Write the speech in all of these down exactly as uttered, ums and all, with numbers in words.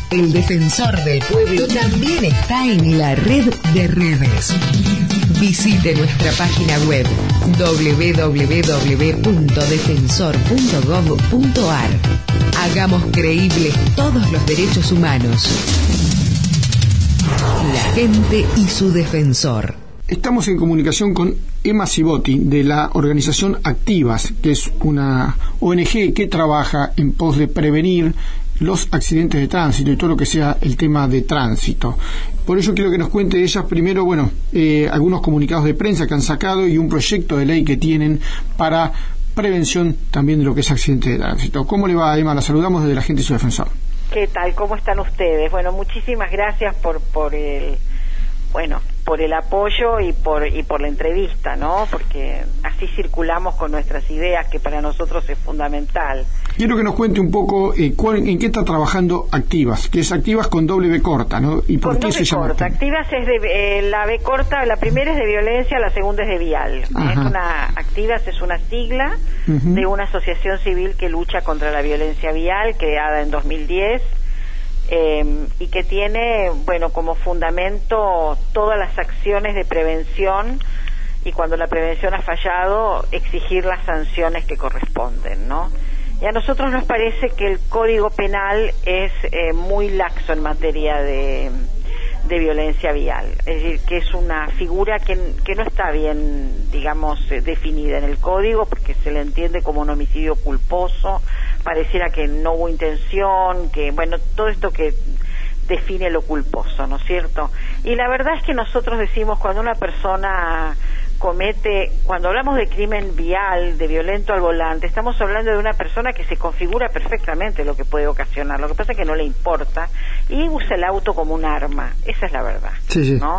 El Defensor del Pueblo también está en la red de redes. Visite nuestra página web doble u doble u doble u punto defensor punto gov punto ar. Hagamos creíbles todos los derechos humanos. La gente y su defensor. Estamos en comunicación con Emma Cibotti de la organización Activas, que es una O N G que trabaja en pos de prevenir los accidentes de tránsito y todo lo que sea el tema de tránsito. Por ello quiero que nos cuente ellas primero, bueno, eh, algunos comunicados de prensa que han sacado y un proyecto de ley que tienen para prevención también de lo que es accidente de tránsito. ¿Cómo le va, Emma? La saludamos desde la gente y su defensor. ¿Qué tal? ¿Cómo están ustedes? Bueno, muchísimas gracias por por el bueno por el apoyo y por y por la entrevista, ¿no? Porque así circulamos con nuestras ideas, que para nosotros es fundamental. Quiero que nos cuente un poco eh, cuál, en qué está trabajando Activas, que es Activas con doble B corta, ¿no? ¿Y por con qué se llama? Corta. Activas es de eh, la B corta, la primera es de violencia, la segunda es de vial. Ajá. Es una Activas es una sigla uh-huh. de una asociación civil que lucha contra la violencia vial, creada en dos mil diez. Eh, y que tiene, bueno, como fundamento todas las acciones de prevención, y cuando la prevención ha fallado, exigir las sanciones que corresponden, ¿no? Y a nosotros nos parece que el Código Penal es eh, muy laxo en materia de, de violencia vial, es decir, que es una figura que, que no está bien, digamos, eh, definida en el Código, porque se le entiende como un homicidio culposo. Pareciera que no hubo intención, que, bueno, todo esto que define lo culposo, ¿no es cierto? Y la verdad es que nosotros decimos, cuando una persona comete, cuando hablamos de crimen vial, de violento al volante, estamos hablando de una persona que se configura perfectamente lo que puede ocasionar, lo que pasa es que no le importa, y usa el auto como un arma, esa es la verdad, sí, sí. ¿no?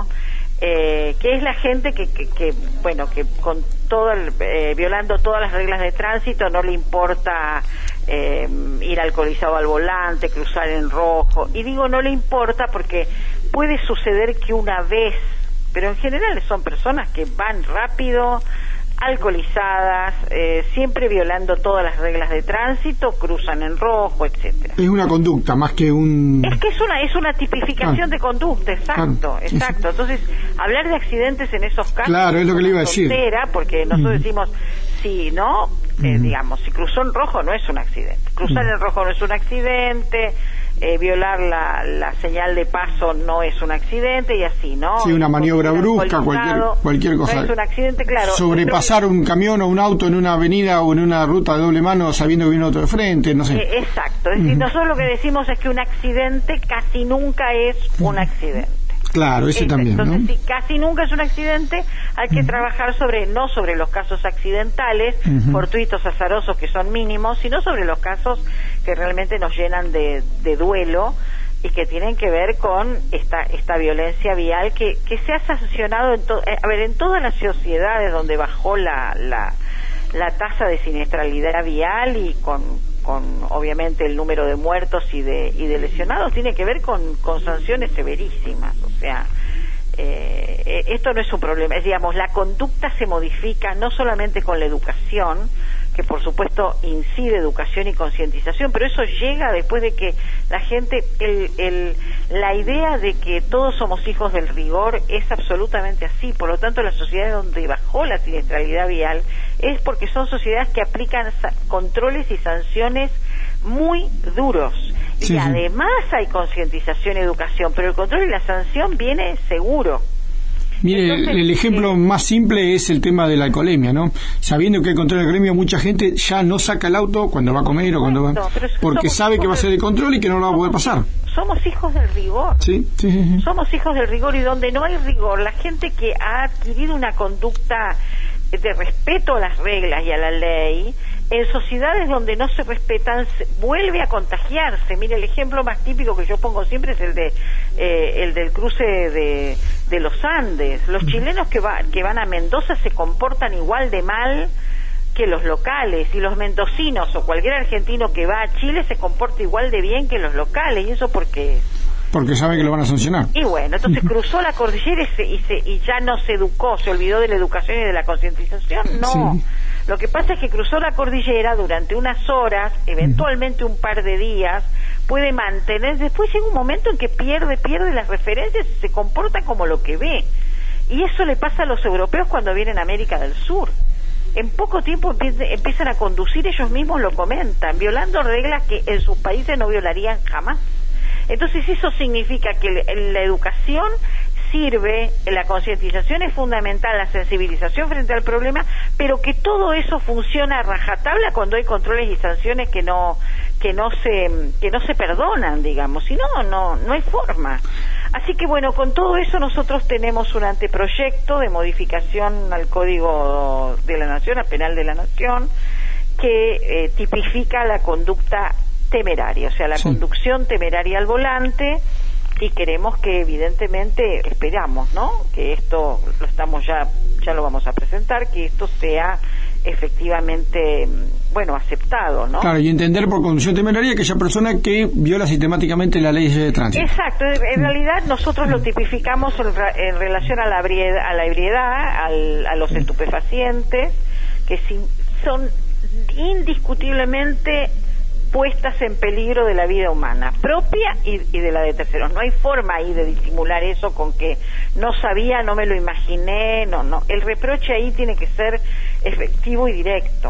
Eh, que es la gente que, que, que bueno, que con todo el, eh, violando todas las reglas de tránsito, no le importa eh, ir alcoholizado al volante, cruzar en rojo, y digo no le importa porque puede suceder que una vez, pero en general son personas que van rápido, alcoholizadas, eh, siempre violando todas las reglas de tránsito, cruzan en rojo, etcétera. Es una conducta más que un... Es que es una es una tipificación ah. de conducta, exacto, ah. exacto. Entonces, hablar de accidentes en esos casos... Claro, es lo que le iba a decir. Tontera, porque nosotros mm. decimos, si no, eh, mm. digamos, si cruzó en rojo no es un accidente. Cruzar mm. en rojo no es un accidente... Eh, violar la, la señal de paso no es un accidente, y así, ¿no? Sí, una maniobra brusca, cualquier cualquier cosa. No es un accidente, claro. Sobrepasar un camión o un auto en una avenida o en una ruta de doble mano sabiendo que viene otro de frente, no sé. Eh, exacto, es decir, uh-huh. nosotros lo que decimos es que un accidente casi nunca es un accidente. Claro, ese es, también, entonces, ¿no? si casi nunca es un accidente, hay que uh-huh. trabajar sobre, no sobre los casos accidentales, uh-huh. fortuitos, azarosos, que son mínimos, sino sobre los casos que realmente nos llenan de, de duelo y que tienen que ver con esta esta violencia vial que, que se ha sancionado en to, eh, a ver, en todas las sociedades donde bajó la, la, la tasa de siniestralidad vial y con con obviamente el número de muertos y de y de lesionados, tiene que ver con, con sanciones severísimas. O sea, eh, esto no es un problema, es, digamos, la conducta se modifica no solamente con la educación, que por supuesto incide educación y concientización, pero eso llega después de que la gente, el, el, la idea de que todos somos hijos del rigor es absolutamente así. Por lo tanto, las sociedades donde bajó la siniestralidad vial es porque son sociedades que aplican controles y sanciones muy duros. Sí, y además hay concientización y educación, pero el control y la sanción viene seguro. Mire, Entonces, el ejemplo eh, más simple es el tema de la alcoholemia, ¿no? Sabiendo que hay control de alcoholemia, mucha gente ya no saca el auto cuando va a comer o cuando va... porque sabe que va a ser de control y que no lo va a poder pasar. Somos hijos del rigor. Sí, sí, sí, sí. Somos hijos del rigor, y donde no hay rigor, la gente que ha adquirido una conducta de respeto a las reglas y a la ley, en sociedades donde no se respetan, vuelve a contagiarse. Mire, el ejemplo más típico que yo pongo siempre es el de eh, el del cruce de, de los Andes. Los chilenos que, va, que van a Mendoza se comportan igual de mal que los locales, y los mendocinos o cualquier argentino que va a Chile se comporta igual de bien que los locales. ¿Y eso por qué? Porque sabe que lo van a sancionar. Y bueno, entonces cruzó la cordillera y, se, y, se, y ya no se educó, se olvidó de la educación y de la concientización. No, sí. Lo que pasa es que cruzó la cordillera durante unas horas, eventualmente un par de días, puede mantener, después llega un momento en que pierde, pierde las referencias y se comporta como lo que ve. Y eso le pasa a los europeos cuando vienen a América del Sur. En poco tiempo empiezan a conducir, ellos mismos lo comentan, violando reglas que en sus países no violarían jamás. Entonces eso significa que la educación sirve, la concientización es fundamental, la sensibilización frente al problema, pero que todo eso funciona a rajatabla cuando hay controles y sanciones que no que no se que no se perdonan, digamos, si no no no hay forma. Así que bueno, con todo eso nosotros tenemos un anteproyecto de modificación al Código de la Nación, al Penal de la Nación, que eh, tipifica la conducta temeraria, o sea, la sí. conducción temeraria al volante, y queremos que evidentemente, esperamos, ¿no?, que esto lo estamos ya, ya lo vamos a presentar, que esto sea efectivamente, bueno, aceptado, ¿no? Claro, y entender por conducción temeraria aquella persona que viola sistemáticamente la ley de tránsito. Exacto, en realidad nosotros lo tipificamos en, en relación a la ebriedad, a, la ebriedad al, a los estupefacientes, que si, son indiscutiblemente puestas en peligro de la vida humana, propia y, y de la de terceros. No hay forma ahí de disimular eso con que no sabía, no me lo imaginé, no, no. El reproche ahí tiene que ser efectivo y directo.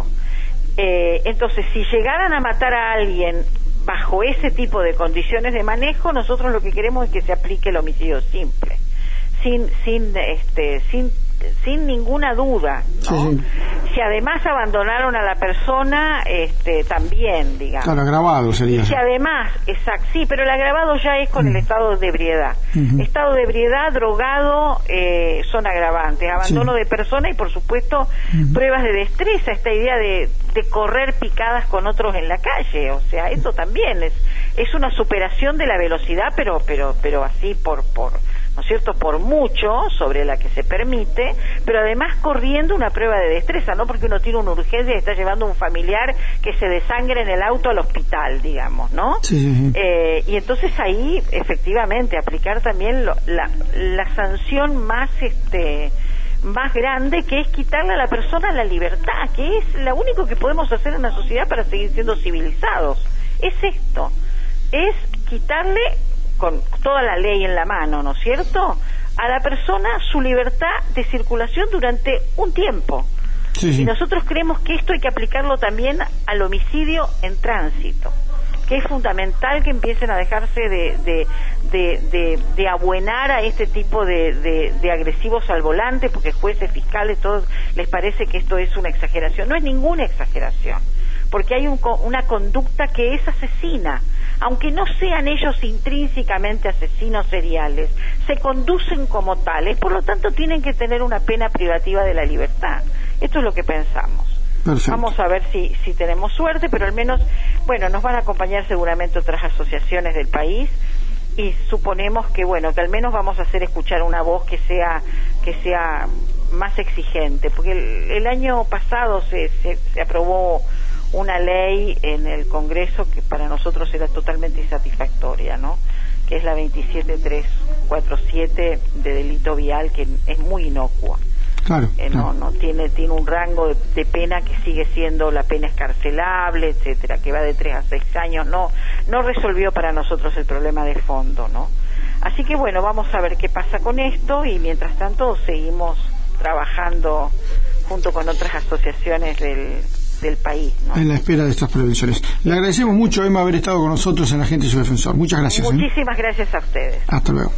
Eh, entonces, si llegaran a matar a alguien bajo ese tipo de condiciones de manejo, nosotros lo que queremos es que se aplique el homicidio simple, sin, sin, este, sin sin ninguna duda, ¿no? Sí, sí. Si además abandonaron a la persona, este, también, digamos. Claro, agravado sería. Si además, exacto, sí, pero el agravado ya es con mm. el estado de ebriedad. Uh-huh. Estado de ebriedad, drogado, eh, son agravantes. Abandono sí. de persona y, por supuesto, uh-huh. pruebas de destreza, esta idea de, de correr picadas con otros en la calle. O sea, eso también es, es una superación de la velocidad, pero, pero, pero así por, por ¿no es cierto?, por mucho sobre la que se permite, pero además corriendo una prueba de destreza, no porque uno tiene una urgencia y está llevando a un familiar que se desangre en el auto al hospital, digamos, ¿no? Sí, sí, sí. Eh, y entonces ahí, efectivamente, aplicar también lo, la, la sanción más, este, más grande, que es quitarle a la persona la libertad, que es lo único que podemos hacer en una sociedad para seguir siendo civilizados. Es esto, es quitarle, con toda la ley en la mano, ¿no es cierto?, a la persona su libertad de circulación durante un tiempo. Sí, sí. Y nosotros creemos que esto hay que aplicarlo también al homicidio en tránsito, que es fundamental que empiecen a dejarse de de, de, de, de abuenar a este tipo de, de, de agresivos al volante, porque jueces, fiscales, todos les parece que esto es una exageración. No es ninguna exageración, porque hay un, una conducta que es asesina. Aunque no sean ellos intrínsecamente asesinos seriales, se conducen como tales, por lo tanto tienen que tener una pena privativa de la libertad. Esto es lo que pensamos. Perfecto. Vamos a ver si, si tenemos suerte, pero al menos, bueno, nos van a acompañar seguramente otras asociaciones del país, y suponemos que, bueno, que al menos vamos a hacer escuchar una voz que sea, que sea más exigente, porque el, el año pasado se, se, se aprobó una ley en el Congreso que para nosotros era totalmente insatisfactoria, ¿no?, que es la veintisiete mil trescientos cuarenta y siete de delito vial, que es muy inocua. Claro, eh, claro. no no tiene tiene un rango de, de pena que sigue siendo la pena escarcelable, etcétera, que va de tres a seis años. No no resolvió para nosotros el problema de fondo, ¿no? Así que bueno, vamos a ver qué pasa con esto, y mientras tanto seguimos trabajando junto con otras asociaciones del del país, ¿no?, en la espera de estas prevenciones. Le agradecemos mucho, Emma, haber estado con nosotros en Agente y su Defensor. Muchas gracias. Muchísimas ¿eh? gracias a ustedes. Hasta luego.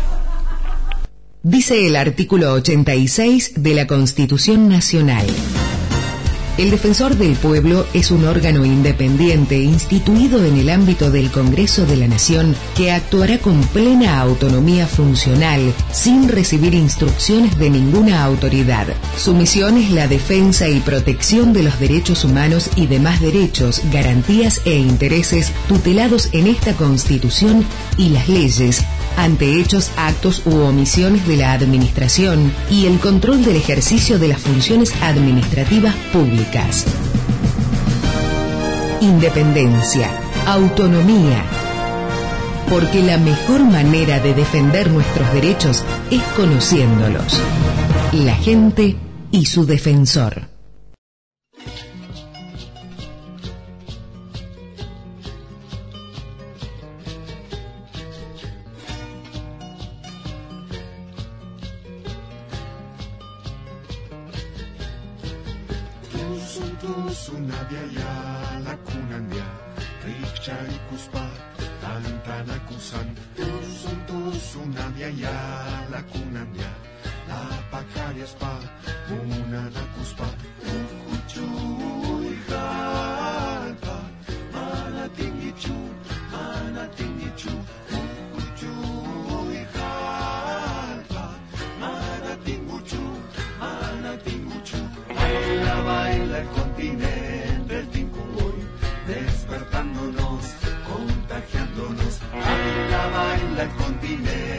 Dice el artículo ochenta y seis de la Constitución Nacional: el Defensor del Pueblo es un órgano independiente instituido en el ámbito del Congreso de la Nación, que actuará con plena autonomía funcional, sin recibir instrucciones de ninguna autoridad. Su misión es la defensa y protección de los derechos humanos y demás derechos, garantías e intereses tutelados en esta Constitución y las leyes, ante hechos, actos u omisiones de la Administración, y el control del ejercicio de las funciones administrativas públicas. Independencia, autonomía, porque la mejor manera de defender nuestros derechos es conociéndolos. La gente y su defensor. Tusun tusun nabiaya lakunandia Rikchari kuspa tantanakusan Tusun tusun nabiaya lakunandia La pakariaspa munanakuspa Uhuchuy halpa Manatingichu Manatingichu Uhuchuy halpa Manatinguchu Manatinguchu Baila, baila el continente, el Tincuboy, despertándonos, contagiándonos. Baila, baila el continente.